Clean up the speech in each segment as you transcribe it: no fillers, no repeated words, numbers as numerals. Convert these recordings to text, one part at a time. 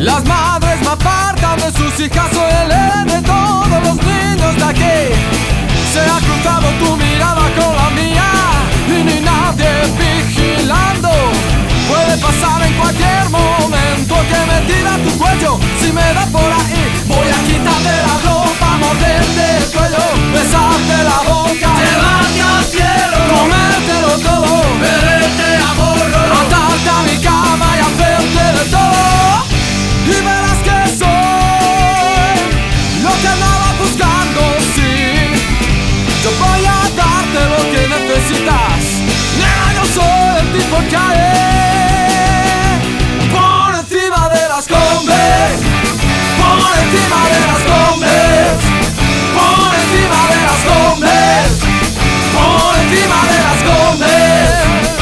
Las madres me apartan de sus hijas, soy el héroe de todos los niños de aquí. Se ha cruzado tu mirada con la mía y ni nadie vigilando. Puede pasar en cualquier momento que me tira tu cuello. Si me da por ahí, voy a quitarte la ropa, morderte el cuello, besarte la boca, llevarte al cielo, comértelo todo, beberte a borro, atarte a mi cama y hacerte de todo. Y verás que soy lo que andaba buscando, sí. Yo voy a darte lo que necesitas. Nena, yo soy el tipo que hay por encima de las combes, por encima de las combes, por encima de las combes, por encima de las combes.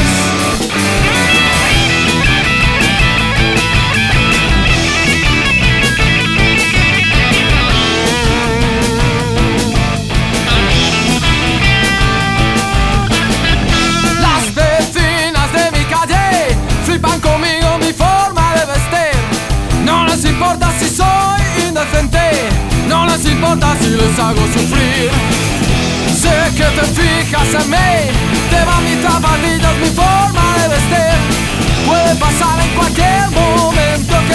Flipan conmigo mi forma de vestir. No les importa si soy indecente, no les importa si les hago sufrir. Sé que te fijas en mí, te van mis zapatillas, mi forma de vestir. Puede pasar en cualquier momento que